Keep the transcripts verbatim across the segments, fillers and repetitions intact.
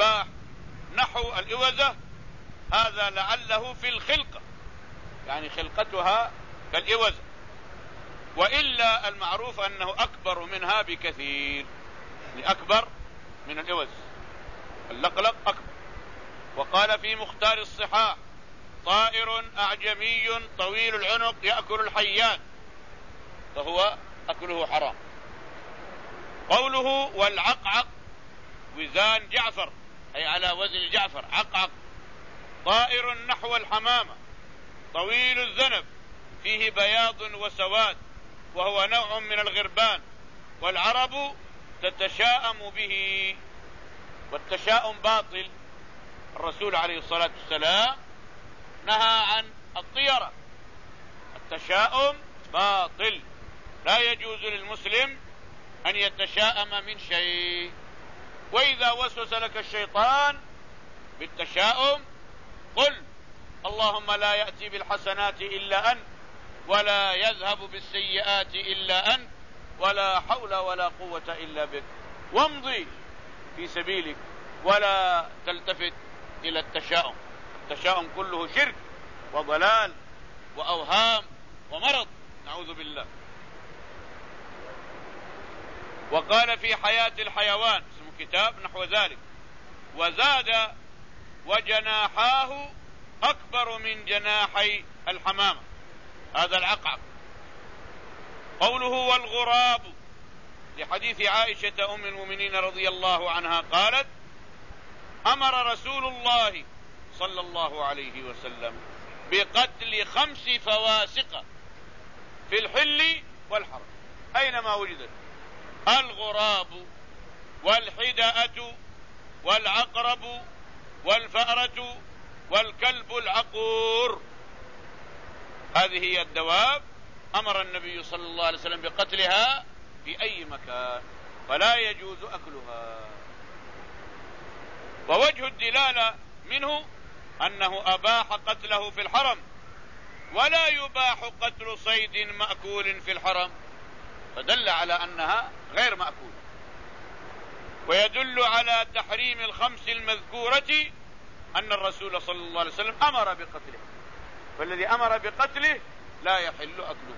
أباح نحو الإوزة هذا لعله في الخلقة، يعني خلقتها كالإوزة، وإلا المعروف أنه أكبر منها بكثير، أكبر من الإوز، اللقلق أكبر. وقال في مختار الصحاح: طائر أعجمي طويل العنق يأكل الحيات فهو أكله حرام. قوله والعقعق وزان جعفر، أي على وزن جعفر، عقعق، طائر نحو الحمامة طويل الذنب فيه بياض وسواد وهو نوع من الغربان، والعرب تتشاءم به، والتشاؤم باطل. الرسول عليه الصلاة والسلام نهى عن الطيرة، التشاؤم باطل، لا يجوز للمسلم أن يتشاءم من شيء. وإذا وسوس لك الشيطان بالتشاؤم قل اللهم لا يأتي بالحسنات إلا أنت ولا يذهب بالسيئات إلا أنت ولا حول ولا قوة إلا بك، وامضي في سبيلك ولا تلتفت إلى التشاؤم. التشاؤم كله شرك وضلال وأوهام ومرض، نعوذ بالله. وقال في حياة الحيوان، اسم كتاب نحو ذلك، وزاد وجناحاه أكبر من جناحي الحمامة، هذا العقعق. قوله والغراب لحديث عائشة أم المؤمنين رضي الله عنها قالت: أمر رسول الله صلى الله عليه وسلم بقتل خمس فواسق في الحل والحرم أينما وجدت: الغراب والحدأة والعقرب والفأرة والكلب العقور. هذه هي الدواب أمر النبي صلى الله عليه وسلم بقتلها في أي مكان، فلا يجوز أكلها. ووجه الدلالة منه أنه أباح قتله في الحرم، ولا يباح قتل صيد مأكول في الحرم، فدل على أنها غير مأكول. ويدل على تحريم الخمس المذكورة أن الرسول صلى الله عليه وسلم أمر بقتله، فالذي أمر بقتله لا يحل أكله.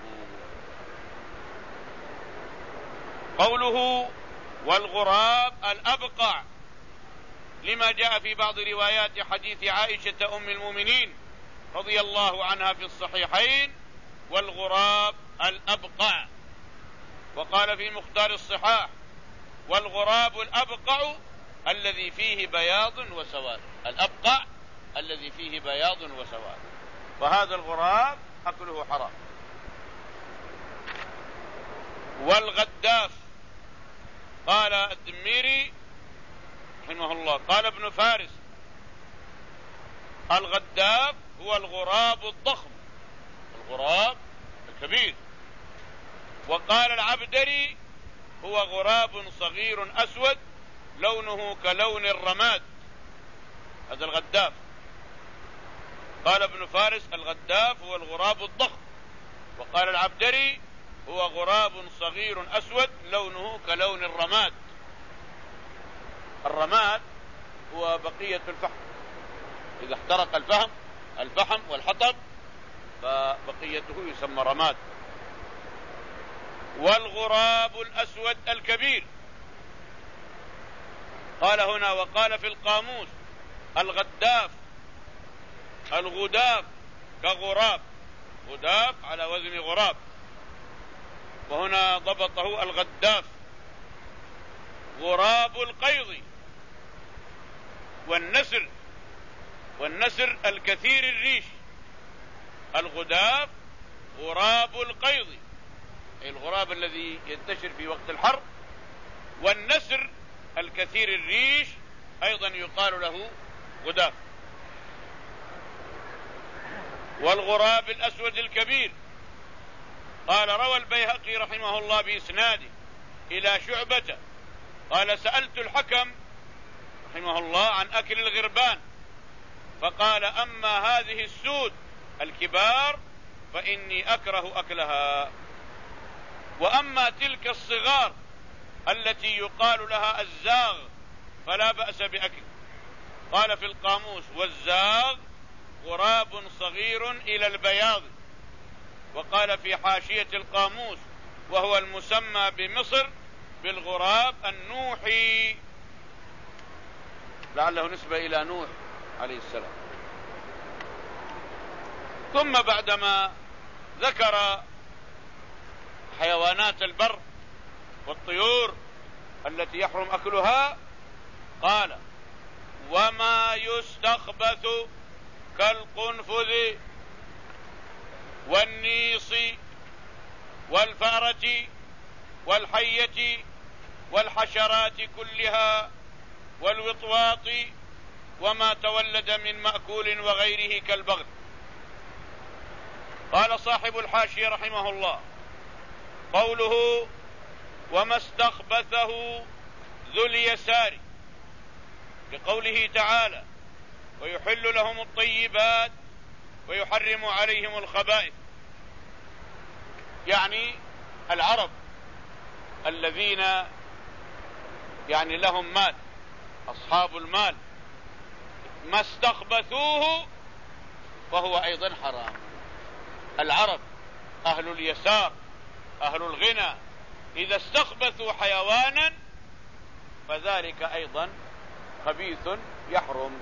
قوله والغراب الأبقع لما جاء في بعض روايات حديث عائشة أم المؤمنين رضي الله عنها في الصحيحين: والغراب الأبقع. وقال في مختار الصحاح: والغراب الأبقع الذي فيه بياض وسواد، الأبقع الذي فيه بياض وسواد، وهذا الغراب أكله حرام. والغداف قال الدميري رحمه الله، قال ابن فارس: الغداف هو الغراب الضخم، الغراب الكبير. وقال العبدري: هو غراب صغير أسود لونه كلون الرماد، هذا الغداف. قال ابن فارس: الغداف هو الغراب الضخم. وقال العبدري: هو غراب صغير أسود لونه كلون الرماد. الرماد هو بقية الفحم، إذا احترق الفحم الفحم والحطب فبقيته يسمى رماد. والغراب الأسود الكبير. قال هنا: وقال في القاموس: الغداف الغداف كغراب، غداف على وزن غراب، وهنا ضبطه الغداف. غراب القيض والنسر، والنسر الكثير الريش. الغداف غراب القيض أي الغراب الذي ينتشر في وقت الحر، والنسر الكثير الريش أيضا يقال له غداف. والغراب الأسود الكبير. قال: روى البيهقي رحمه الله بإسناده إلى شعبة قال: سألت الحكم رحمه الله عن أكل الغربان، فقال: أما هذه السود الكبار فإني أكره أكلها، وأما تلك الصغار التي يقال لها الزاغ فلا بأس بأكل. قال في القاموس: والزاغ غراب صغير إلى البياض. وقال في حاشية القاموس: وهو المسمى بمصر بالغراب النوحي، لعله نسبة إلى نوح عليه السلام. ثم بعدما ذكر حيوانات البر والطيور التي يحرم أكلها قال: وما يستخبث كالقنفذ والنيص والفأرة والحية والحشرات كلها والوطواط وما تولد من مأكول وغيره كالبغل. قال صاحب الحاشية رحمه الله: قوله وما استخبثه ذو اليسار لقوله تعالى: ويحل لهم الطيبات ويحرم عليهم الخبائث، يعني العرب الذين يعني لهم مال، أصحاب المال، ما استخبثوه فهو أيضا حرام. العرب أهل اليسار أهل الغنى إذا استخبثوا حيوانا فذلك أيضا خبيث يحرم،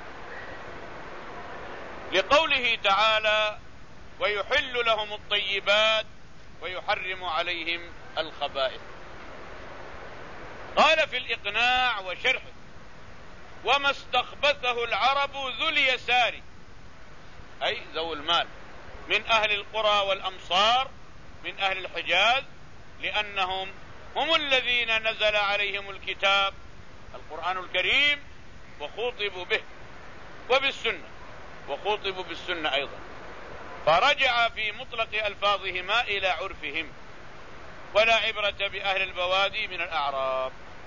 لقوله تعالى: ويحل لهم الطيبات ويحرم عليهم الخبائث. قال في الإقناع وشرحه: وما استخبثه العرب ذو اليسار، أي ذو المال، من أهل القرى والأمصار من أهل الحجاز، لأنهم هم الذين نزل عليهم الكتاب القرآن الكريم وخوطبوا به وبالسنة، وخوطبوا بالسنة أيضا، فرجع في مطلق ألفاظهما إلى عرفهم، ولا عبرة بأهل البوادي من الأعراب.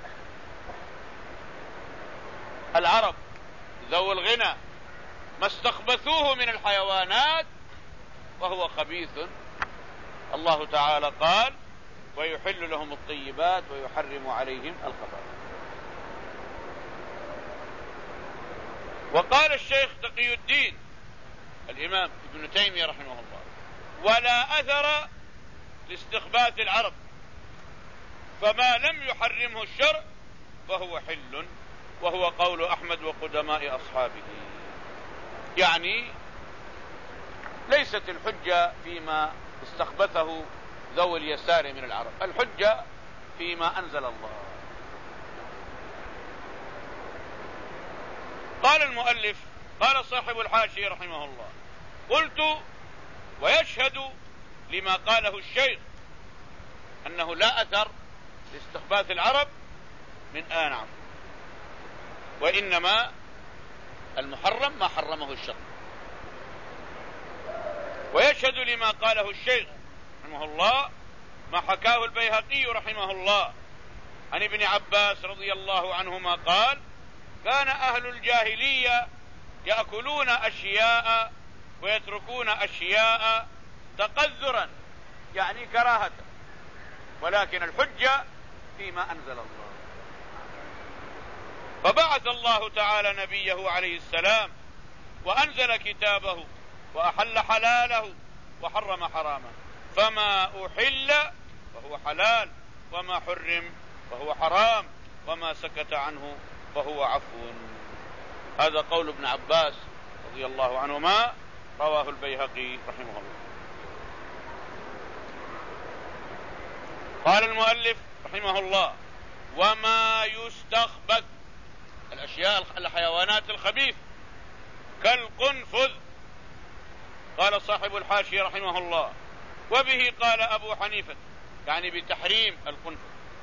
العرب ذو الغنى ما استخبثوه من الحيوانات وهو خبيث. الله تعالى قال: ويحل لهم الطيبات ويحرم عليهم الخبائث. وقال الشيخ تقي الدين الإمام ابن تيمية رحمه الله: ولا أثر لاستخباث العرب، فما لم يحرمه الشرع فهو حل، وهو قول أحمد وقدماء أصحابه. يعني ليست الحجة فيما استخبثه ذوي اليسار من العرب، الحجة فيما أنزل الله. قال المؤلف، قال صاحب الحاشية رحمه الله: قلت: ويشهد لما قاله الشيخ أنه لا أثر لاستخباث العرب من آنعم، وإنما المحرم ما حرمه الشرع. ويشهد لما قاله الشيخ رحمه الله ما حكاه البيهقي رحمه الله عن ابن عباس رضي الله عنهما قال: كان أهل الجاهلية يأكلون أشياء ويتركون أشياء تقذرا، يعني كراهة، ولكن الحجة فيما أنزل الله. فبعث الله تعالى نبيه عليه السلام وأنزل كتابه وأحل حلاله وحرم حرامه، فما أحل فهو حلال، وما حرم فهو حرام، وما سكت عنه فهو عفو. هذا قول ابن عباس رضي الله عنهما، رواه البيهقي رحمه الله. قال المؤلف رحمه الله: وما يستخبث، الأشياء الحيوانات الخبيث كالقنفذ. قال صاحب الحاشية رحمه الله: وبه قال أبو حنيفة، يعني بتحريم القنفذ.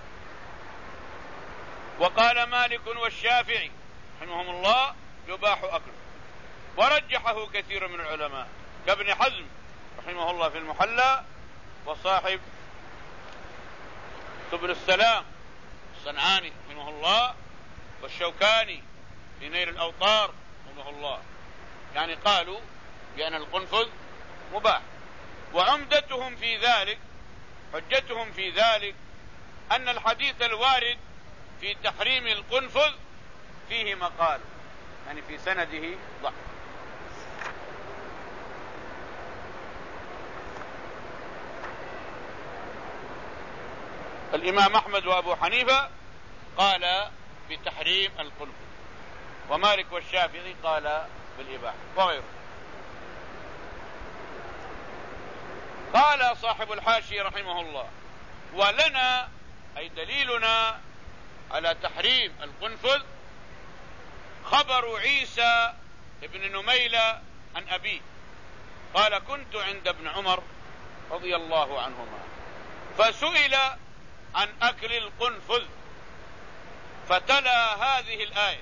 وقال مالك والشافعي رحمهم الله: يباح أكله. ورجحه كثير من العلماء كابن حزم رحمه الله في المحلى، وصاحب سبل السلام الصنعاني رحمه الله، والشوكاني في نيل الأوطار رحمه الله، يعني قالوا بأن القنفذ مباح. وعمدتهم في ذلك، حجتهم في ذلك، أن الحديث الوارد في تحريم القنفذ فيه مقال، يعني في سنده ضعف. الإمام أحمد وأبو حنيفة قال بتحريم القنفذ، ومالك والشافعي قال بالإباحة وغيره. قال صاحب الحاشية رحمه الله: ولنا أي دليلنا على تحريم القنفذ خبر عيسى ابن نميلة عن أبيه قال: كنت عند ابن عمر رضي الله عنهما فسئل عن أكل القنفذ فتلا هذه الآية: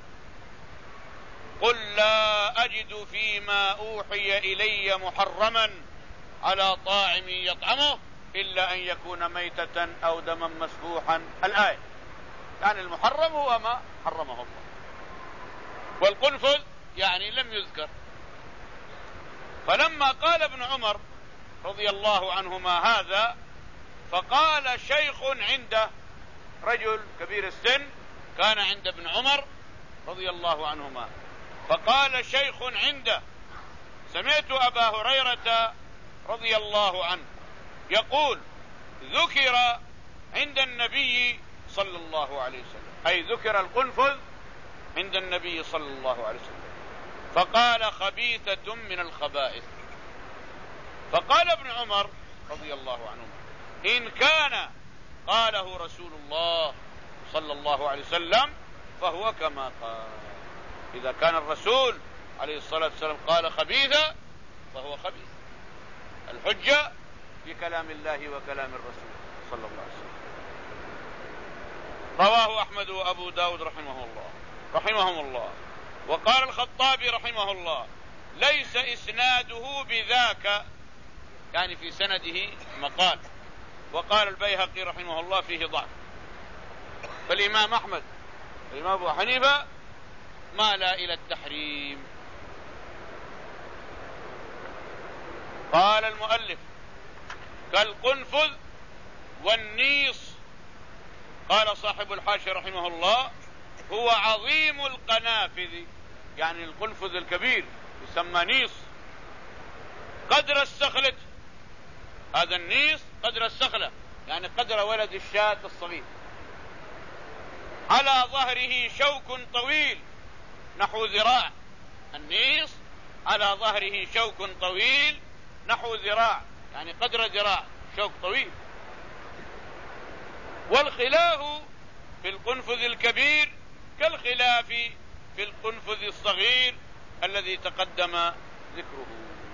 قل لا أجد فيما أوحي إلي محرما على طاعم يطعمه إلا أن يكون ميتة أو دما مسفوحا. الآية يعني المحرم هو ما حرمه الله، والقنفذ يعني لم يذكر. فلما قال ابن عمر رضي الله عنهما هذا، فقال شيخ عنده، رجل كبير السن كان عند ابن عمر رضي الله عنهما، فقال شيخ عنده: سمعت أبا هريرة رضي الله عنه يقول: ذكر عند النبي صلى الله عليه وسلم، أي ذكر القنفذ عند النبي صلى الله عليه وسلم، فقال: خبيثة من الخبائث. فقال ابن عمر رضي الله عنهما: إن كان قاله رسول الله صلى الله عليه وسلم فهو كما قال. إذا كان الرسول عليه الصلاة والسلام قال خبيثة فهو خبيث. الحجة في كلام الله وكلام الرسول صلى الله عليه وسلم. رواه أحمد وأبو داود رحمه الله رحمهم الله. وقال الخطابي رحمه الله: ليس إسناده بذاك، يعني في سنده مقال. وقال البيهقي رحمه الله: فيه ضعف. فالإمام أحمد الإمام أبو حنيفة مال إلى التحريم. قال المؤلف: كالقنفذ والنيص. قال صاحب الحاشية رحمه الله: هو عظيم القنافذ، يعني القنفذ الكبير يسمى نيص، قدر السخلة. هذا النيص قدر السخلة، يعني قدر ولد الشاة الصغير. على ظهره شوك طويل نحو ذراع. النيص على ظهره شوك طويل نحو ذراع، يعني قدر ذراع، شوك طويل. والخلاف في القنفذ الكبير كالخلاف في القنفذ الصغير الذي تقدم ذكره.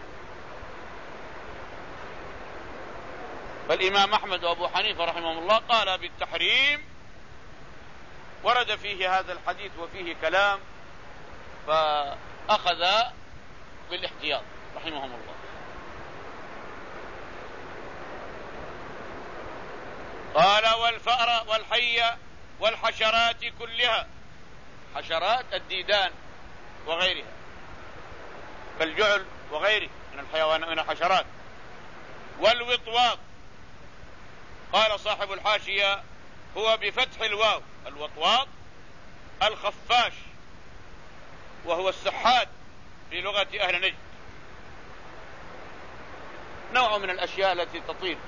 فالإمام أحمد وأبو حنيفة رحمه الله قال بالتحريم، ورد فيه هذا الحديث وفيه كلام، فأخذ بالاحتياط رحمهم الله. قال: والفأر والحية والحشرات كلها، حشرات الديدان وغيرها كالجعل وغيره من الحيوان من الحشرات. والوطواط. قال صاحب الحاشية: هو بفتح الواو. الوطواط الخفاش، وهو السحاد في لغة أهل نجد، نوع من الأشياء التي تطير.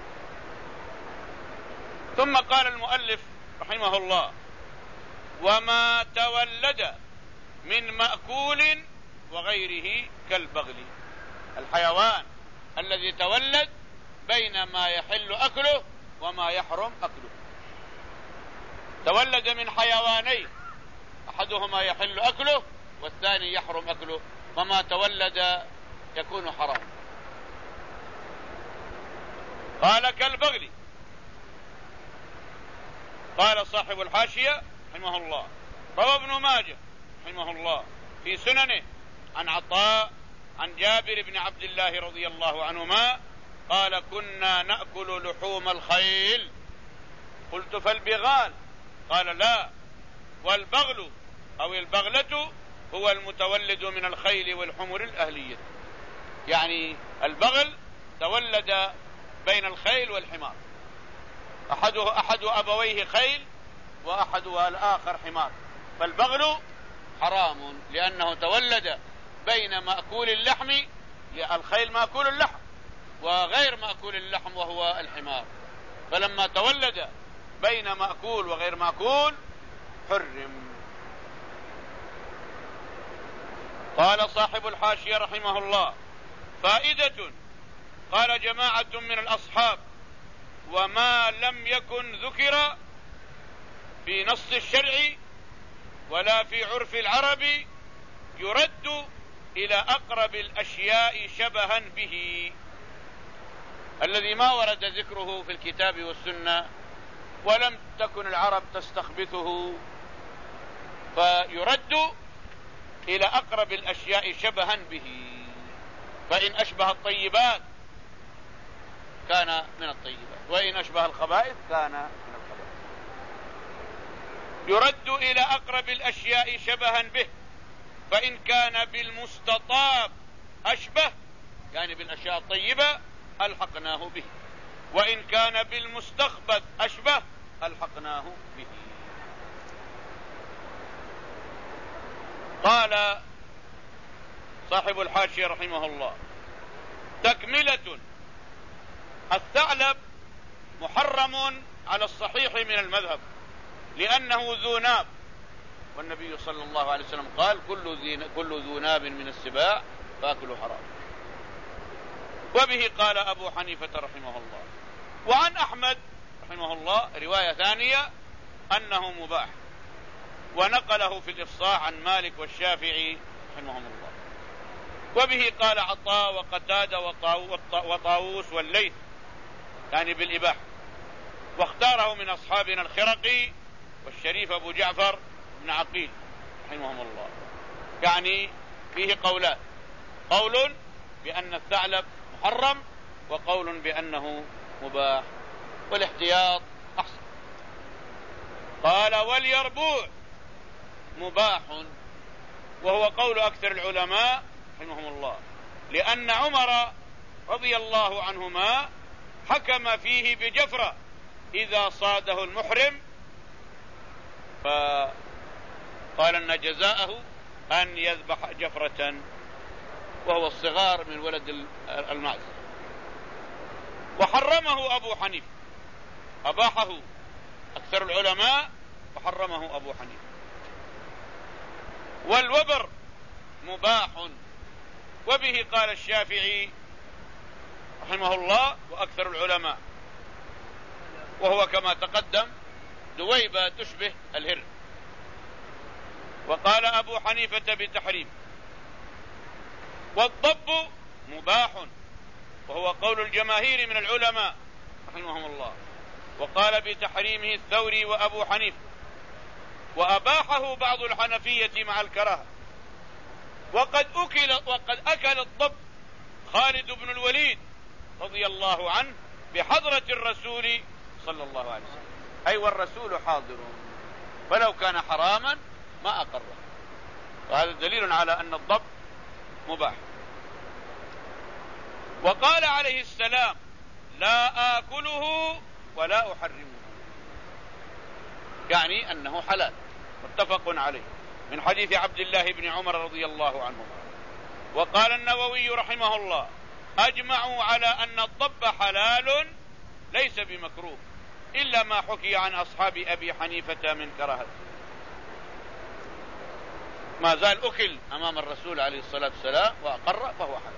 ثم قال المؤلف رحمه الله: وما تولد من مأكول وغيره كالبغل، الحيوان الذي تولد بين ما يحل أكله وما يحرم أكله. تولد من حيوانين، أحدهما يحل أكله والثاني يحرم أكله، فما تولد يكون حرام. قال: كالبغل. قال صاحب الحاشية رحمه الله: روى ابن ماجه رحمه الله في سننه عن عطاء عن جابر بن عبد الله رضي الله عنهما قال: كنا نأكل لحوم الخيل. قلت: فالبغال؟ قال: لا، والبغل أو البغلة هو المتولد من الخيل والحمر الأهلية. يعني البغل تولد بين الخيل والحمار، أحده أحد أبويه خيل وأحدها الآخر حمار، فالبغل حرام لأنه تولد بين مأكول اللحم، الخيل مأكول اللحم وغير مأكول اللحم وهو الحمار، فلما تولد بين مأكول وغير مأكول حرم. قال صاحب الحاشية رحمه الله: فائدة. قال جماعة من الأصحاب: وما لم يكن ذكر في نص الشرع ولا في عرف العرب يرد إلى أقرب الأشياء شبها به، الذي ما ورد ذكره في الكتاب والسنة ولم تكن العرب تستخبثه، فيرد إلى أقرب الأشياء شبها به، فإن أشبه الطيبات كان من الطيبات، وإن أشبه الخبائث كان من الخبائث. يرد إلى أقرب الأشياء شبها به، فإن كان بالمستطاب أشبه، يعني بالأشياء الطيبة، ألحقناه به، وإن كان بالمستخبث أشبه ألحقناه به. قال صاحب الحاشية رحمه الله: تكملة. الثعلب محرم على الصحيح من المذهب لأنه ذو ناب، والنبي صلى الله عليه وسلم قال: كل, كل ذو ناب من السباع فاكله حرام. وبه قال أبو حنيفة رحمه الله. وعن أحمد رحمه الله رواية ثانية أنه مباح، ونقله في الإفصاح عن مالك والشافعي رحمهم الله. وبه قال عطاء وقتادة وطاووس والليث، يعني بالإباحة، واختاره من أصحابنا الخرقي والشريف أبو جعفر بن عقيل رحمهم الله. يعني فيه قولان: قول بأن الثعلب محرم، وقول بأنه مباح، والاحتياط أحسن. قال: واليربوع مباح، وهو قول أكثر العلماء رحمهم الله، لأن عمر رضي الله عنهما حكم فيه بجفرة إذا صاده المحرم، فقال أن جزاءه أن يذبح جفرة، وهو الصغار من ولد المعز. وحرمه أبو حنيفة، أباحه أكثر العلماء وحرمه أبو حنيفة. والوبر مباح، وبه قال الشافعي رحمه الله وأكثر العلماء، وهو كما تقدم دويبة تشبه الهر. وقال أبو حنيفة بتحريم. والضب مباح، وهو قول الجماهير من العلماء رحمهم الله، وقال بتحريمه الثوري وأبو حنيفة، وأباحه بعض الحنفية مع الكراهة. وقد أكل وقد أكل الضب خالد بن الوليد رضي الله عنه بحضرة الرسول صلى الله عليه وسلم، أي والرسول حاضر، فلو كان حراما ما أقره، وهذا دليل على أن الضب مباح. وقال عليه السلام: لا آكله ولا أحرمه، يعني أنه حلال، متفق عليه، من حديث عبد الله بن عمر رضي الله عنه. وقال النووي رحمه الله: أجمعوا على أن الضب حلال ليس بمكروه، إلا ما حكي عن أصحاب أبي حنيفة من كراهته، ما زال أكل أمام الرسول عليه الصلاة والسلام وأقر فهو حلال.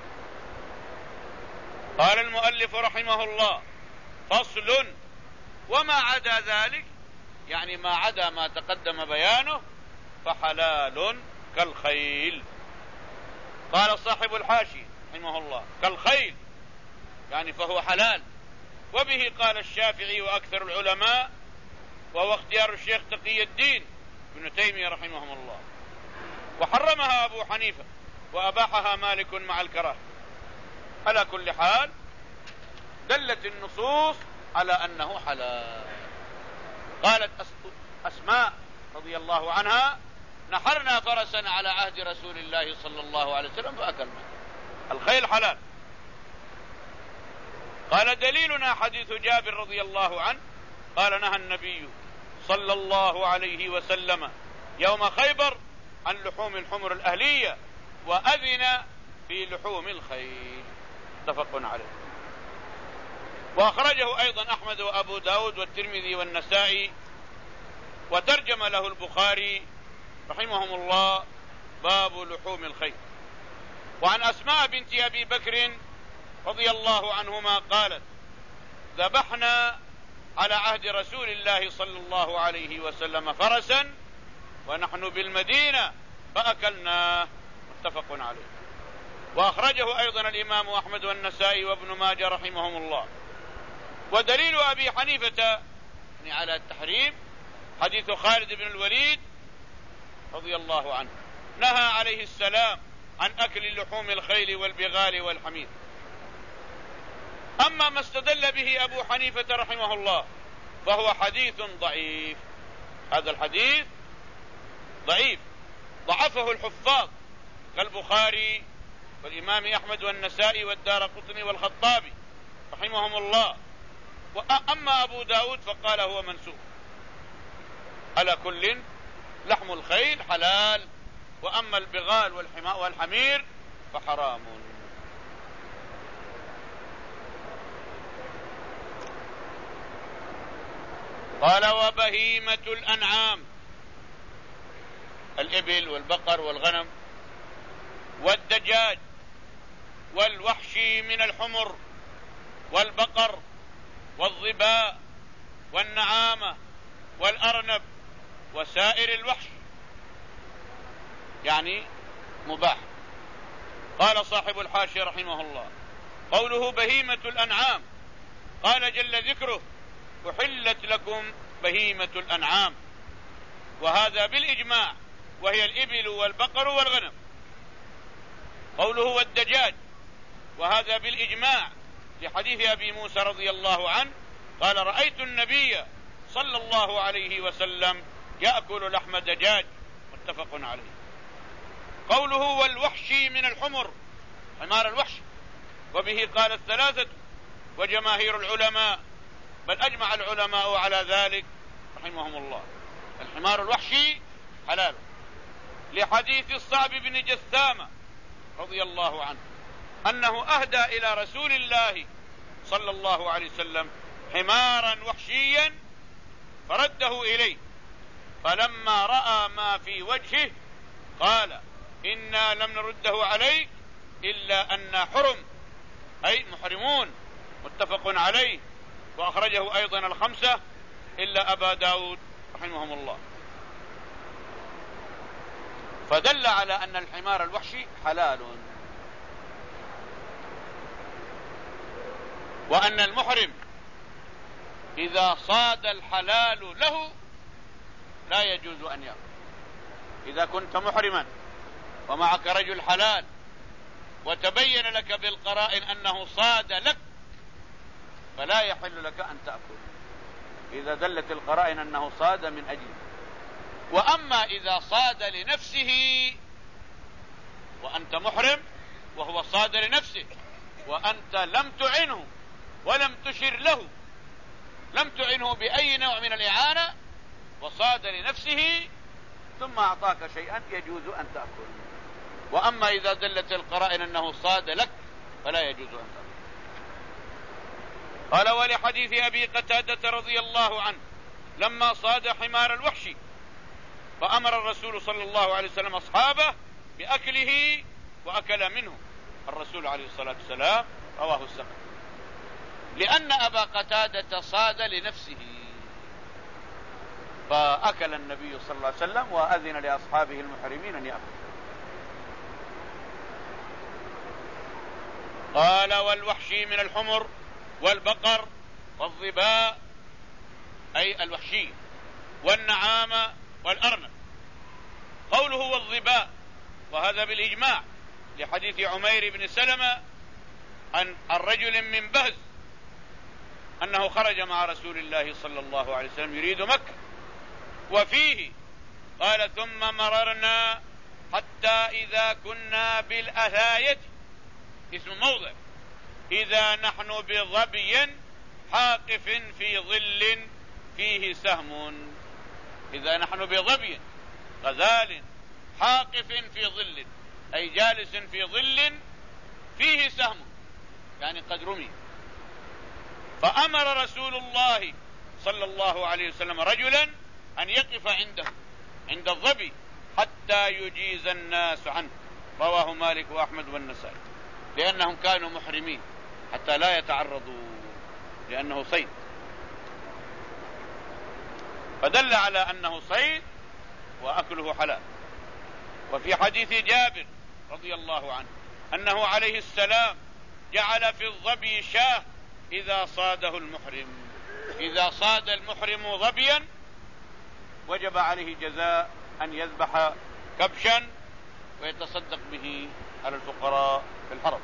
قال المؤلف رحمه الله: فصل. وما عدا ذلك، يعني ما عدا ما تقدم بيانه، فحلال كالخيل. قال صاحب الحاشي رحمه الله: كالخيل، يعني فهو حلال. وبه قال الشافعي وأكثر العلماء، وهو اختيار الشيخ تقي الدين ابن تيمية رحمهم الله. وحرمها أبو حنيفة وأباحها مالك مع الكراهة. على كل حال دلت النصوص على أنه حلال. قالت أسماء رضي الله عنها: نحرنا فرسا على عهد رسول الله صلى الله عليه وسلم فأكلنا. الخيل حلال. قال: دليلنا حديث جابر رضي الله عنه قال: نهى النبي صلى الله عليه وسلم يوم خيبر عن لحوم الحمر الأهلية وأذن في لحوم الخيل، متفق عليه. وأخرجه أيضا أحمد وأبو داود والترمذي والنسائي، وترجم له البخاري رحمهم الله باب لحوم الخيل. وعن أسماء بنت أبي بكر رضي الله عنهما قالت: ذبحنا على عهد رسول الله صلى الله عليه وسلم فرسا ونحن بالمدينة فأكلناه، متفق عليه. وأخرجه أيضا الإمام أحمد والنسائي وابن ماجه رحمهم الله. ودليل أبي حنيفة على التحريم حديث خالد بن الوليد رضي الله عنه، نهى عليه السلام عن أكل لحوم الخيل والبغال والحمير. أما ما استدل به أبو حنيفة رحمه الله فهو حديث ضعيف. هذا الحديث ضعيف، ضعفه الحفاظ كالبخاري والإمام أحمد والنسائي والدارقطني والخطابي رحمهم الله. وأما أبو داود فقال هو منسوخ. على كل لحم الخيل حلال، وأما البغال والحمير فحرام. قال: وبهيمة الأنعام، الإبل والبقر والغنم والدجاج والوحش من الحمر والبقر والظباء والنعامة والأرنب وسائر الوحش، يعني مباح. قال صاحب الحاشية رحمه الله: قوله بهيمة الأنعام قال جل ذكره: أحلت لكم بهيمة الأنعام، وهذا بالإجماع، وهي الإبل والبقر والغنم. قوله والدجاج، وهذا بالإجماع لحديث أبي موسى رضي الله عنه قال: رأيت النبي صلى الله عليه وسلم يأكل لحم دجاج، متفق عليه. قوله والوحش من الحمر، حمار الوحش، وبه قال الثلاثة وجماهير العلماء، بل أجمع العلماء على ذلك رحمهم الله. الحمار الوحشي حلال، لحديث الصعب بن جثامة رضي الله عنه أنه أهدى إلى رسول الله صلى الله عليه وسلم حمارا وحشيا فرده إليه، فلما رأى ما في وجهه قال: إنا لم نرده عليك إلا أن حرم، أي محرمون، متفق عليه. وأخرجه أيضا الخمسة إلا أبا داود رحمهم الله. فدل على أن الحمار الوحشي حلال، وأن المحرم إذا صاد الحلال له لا يجوز أن يأكل. إذا كنت محرما ومعك رجل حلال وتبين لك بالقرائن أنه صاد لك فلا يحل لك أن تأكل، إذا دلت القرائن أنه صاد من أجله. وأما إذا صاد لنفسه وأنت محرم وهو صاد لنفسه وأنت لم تعنه ولم تشر له، لم تعنه بأي نوع من الإعانة، وصاد لنفسه ثم أعطاك شيئا، يجوز أن تأكل. وأما إذا دلت القرائن أنه صاد لك فلا يجوز أن تأكل. قال: ولحديث أبي قتادة رضي الله عنه لما صاد حمار الوحش فأمر الرسول صلى الله عليه وسلم أصحابه بأكله وأكل منه الرسول عليه الصلاة والسلام، رواه السبع، لأن أبا قتادة صاد لنفسه، فأكل النبي صلى الله عليه وسلم وأذن لأصحابه المحرمين أن يأكلوا. قال: والوحشي من الحمر والبقر والظباء، أي الوحشي، والنعامة والأرنب. قوله والظباء، وهذا بالإجماع لحديث عمير بن سلمة عن الرجل من بهز أنه خرج مع رسول الله صلى الله عليه وسلم يريد مكة، وفيه قال: ثم مررنا حتى إذا كنا بالأثاية، اسم موضع، إذا نحن بظبي حاقف في ظل فيه سهم. إذا نحن بظبي، غزال حاقف في ظل، أي جالس في ظل فيه سهم، يعني قد رمي. فأمر رسول الله صلى الله عليه وسلم رجلا أن يقف عنده عند الظبي حتى يجيز الناس عنه. رواه مالك وأحمد والنسائي، لأنهم كانوا محرمين حتى لا يتعرضوا، لأنه صيد، فدل على أنه صيد وأكله حلال. وفي حديث جابر رضي الله عنه أنه عليه السلام جعل في الظبي شاه إذا صاده المحرم، إذا صاد المحرم ظبيا وجب عليه جزاء أن يذبح كبشا ويتصدق به على الفقراء في الحرم.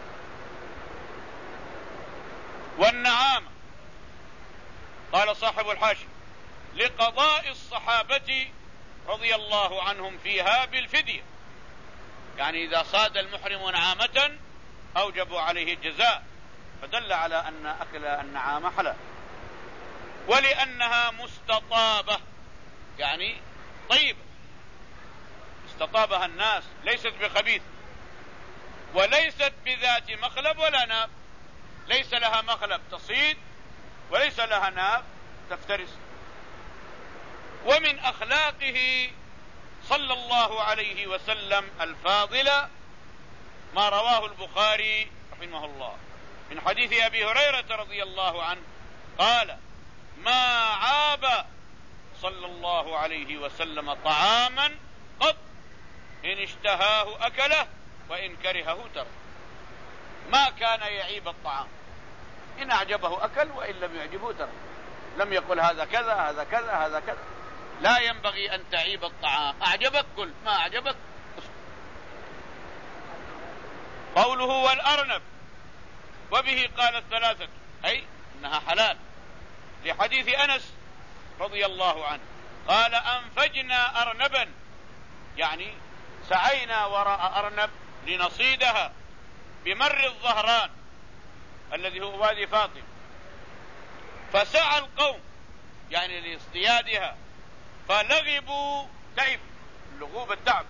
والنعامة قال صاحب الحاشي لقضاء الصحابة رضي الله عنهم فيها بالفدية، يعني إذا صاد المحرم نعامة أوجبوا عليه الجزاء، فدل على أن أكل النعامة حلال. ولأنها مستطابة، يعني طيبة، استطابها الناس، ليست بخبيث، وليست بذات مخلب ولا ناب، ليس لها مخلب تصيد وليس لها ناب تفترس. ومن أخلاقه صلى الله عليه وسلم الفاضلة ما رواه البخاري رحمه الله من حديث أبي هريرة رضي الله عنه قال: ما عاب صلى الله عليه وسلم طعاما قط إن اشتهاه أكله وإن كرهه ترك. ما كان يعيب الطعام، إن أعجبه أكل وإن لم يعجبه ترك. لم يقل هذا كذا هذا كذا هذا كذا. لا ينبغي أن تعيب الطعام، أعجبك كل، ما أعجبك اسكت. قوله والأرنب وبه قال الثلاثة، أي إنها حلال، لحديث أنس رضي الله عنه قال: أنفجنا أرنبا، يعني سعينا وراء أرنب لنصيدها بمر الظهران الذي هو وادي فاطم، فسعى القوم يعني لاصطيادها، فلغبوا تعب، اللغوب التعب،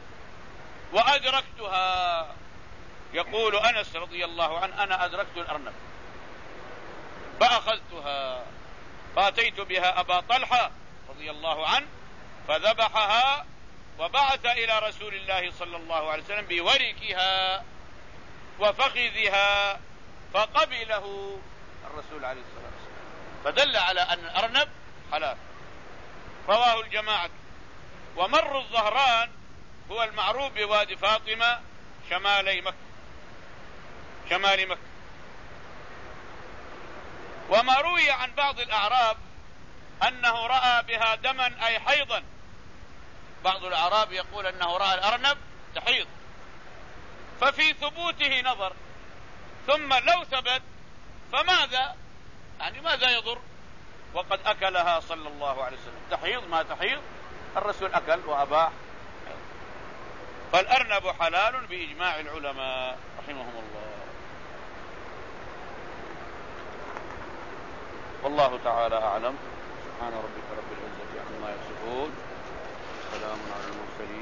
وأدركتها. يقول أنس رضي الله عنه: أنا أدركت الأرنب فأخذتها فأتيت بها أبا طلحة رضي الله عنه فذبحها وبعث إلى رسول الله صلى الله عليه وسلم بوركها وفخذها فقبله الرسول عليه الصلاة والسلام، فدل على أن الأرنب حلال. رواه الجماعة. ومر الظهران هو المعروف بوادي فاطمة شمالي مكة، شمال مكة. وما روي عن بعض الأعراب أنه رأى بها دما أي حيضا، بعض الأعراب يقول أنه رأى الأرنب تحيض، ففي ثبوته نظر، ثم لو ثبت فماذا، يعني ماذا يضر، وقد أكلها صلى الله عليه وسلم، تحيض ما تحيض الرسول أكل وأباح. فالأرنب حلال بإجماع العلماء رحمهم الله. والله تعالى أعلم. سبحان ربك رب العزة عما يصفون، سلام على المرسلين.